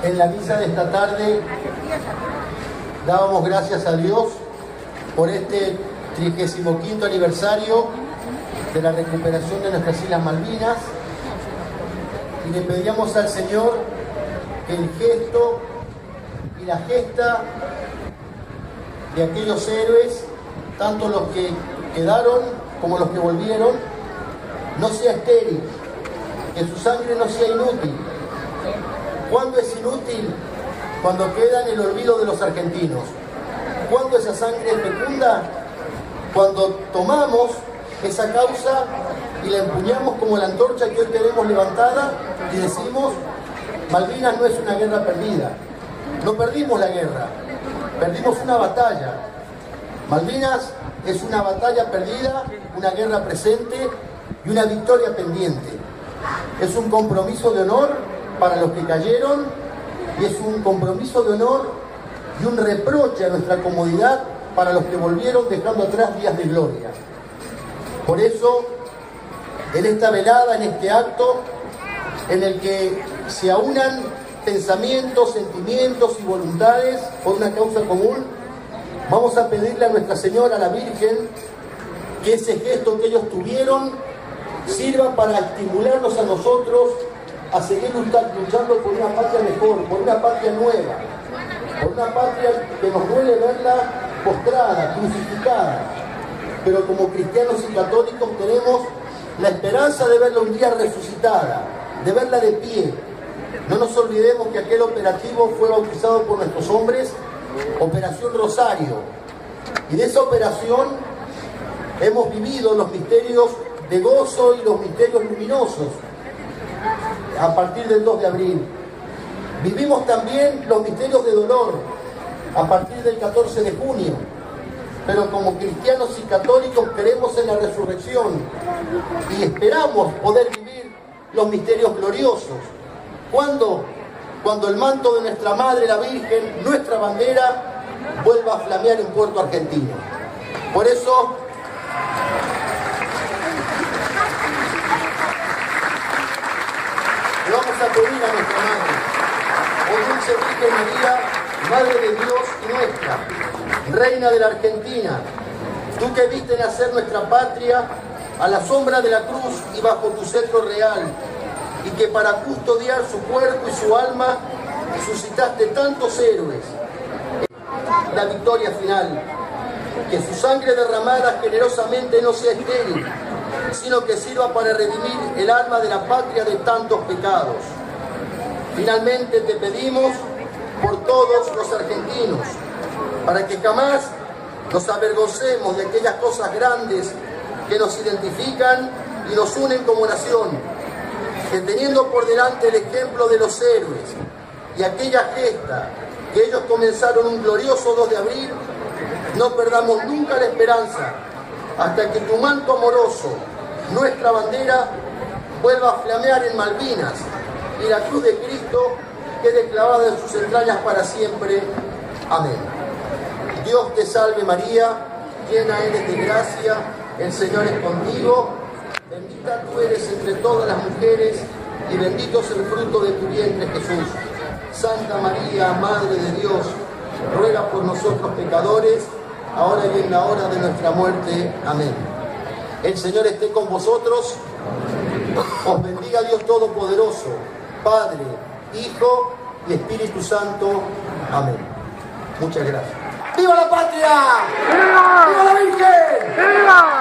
En la misa de esta tarde dábamos gracias a Dios por este 35º aniversario de la recuperación de nuestras Islas Malvinas y le pedíamos al Señor que el gesto y la gesta de aquellos héroes, tanto los que quedaron como los que volvieron, no sea estéril, que su sangre no sea inútil. ¿Cuándo es inútil? Cuando queda en el olvido de los argentinos. ¿Cuándo esa sangre es fecunda? Cuando tomamos esa causa y la empuñamos como la antorcha que hoy tenemos levantada y decimos: Malvinas no es una guerra perdida. No perdimos la guerra, perdimos una batalla. Malvinas es una batalla perdida, una guerra presente y una victoria pendiente. Es un compromiso de honor para los que cayeron y es un compromiso de honor y un reproche a nuestra comodidad para los que volvieron dejando atrás días de gloria. Por eso, en esta velada, en este acto, en el que se aunan pensamientos, sentimientos y voluntades por una causa común, vamos a pedirle a Nuestra Señora, a la Virgen, que ese gesto que ellos tuvieron sirva para estimularnos a nosotros a seguir luchando por una patria mejor, por una patria nueva, por una patria que nos duele verla postrada, crucificada, pero como cristianos y católicos tenemos la esperanza de verla un día resucitada, de verla de pie. No nos olvidemos que aquel operativo fue bautizado por nuestros hombres Operación Rosario, y de esa operación hemos vivido los misterios de gozo y los misterios luminosos a partir del 2 de abril. Vivimos también los misterios de dolor a partir del 14 de junio, pero como cristianos y católicos creemos en la resurrección y esperamos poder vivir los misterios gloriosos. ¿Cuándo? Cuando el manto de nuestra Madre, la Virgen, nuestra bandera, vuelva a flamear en Puerto Argentino. Por eso, le vamos a pedir a nuestra Madre: oh dulce Virgen María, Madre de Dios y nuestra, Reina de la Argentina, tú que viste nacer nuestra patria a la sombra de la cruz y bajo tu cetro real, y que para custodiar su cuerpo y su alma suscitaste tantos héroes. La victoria final, que su sangre derramada generosamente no sea estéril, sino que sirva para redimir el alma de la patria de tantos pecados. Finalmente te pedimos por todos los argentinos, para que jamás nos avergoncemos de aquellas cosas grandes que nos identifican y nos unen como nación, que teniendo por delante el ejemplo de los héroes y aquella gesta que ellos comenzaron un glorioso 2 de abril, no perdamos nunca la esperanza hasta que tu manto amoroso, nuestra bandera, vuelva a flamear en Malvinas y la cruz de Cristo quede clavada en sus entrañas para siempre. Amén. Dios te salve María, llena eres de gracia, el Señor es contigo. Bendita tú eres entre todas las mujeres y bendito es el fruto de tu vientre, Jesús. Santa María, Madre de Dios, ruega por nosotros pecadores, ahora y en la hora de nuestra muerte. Amén. El Señor esté con vosotros. Os bendiga Dios Todopoderoso, Padre, Hijo y Espíritu Santo. Amén. Muchas gracias. ¡Viva la patria! ¡Viva! ¡Viva la Virgen! ¡Viva!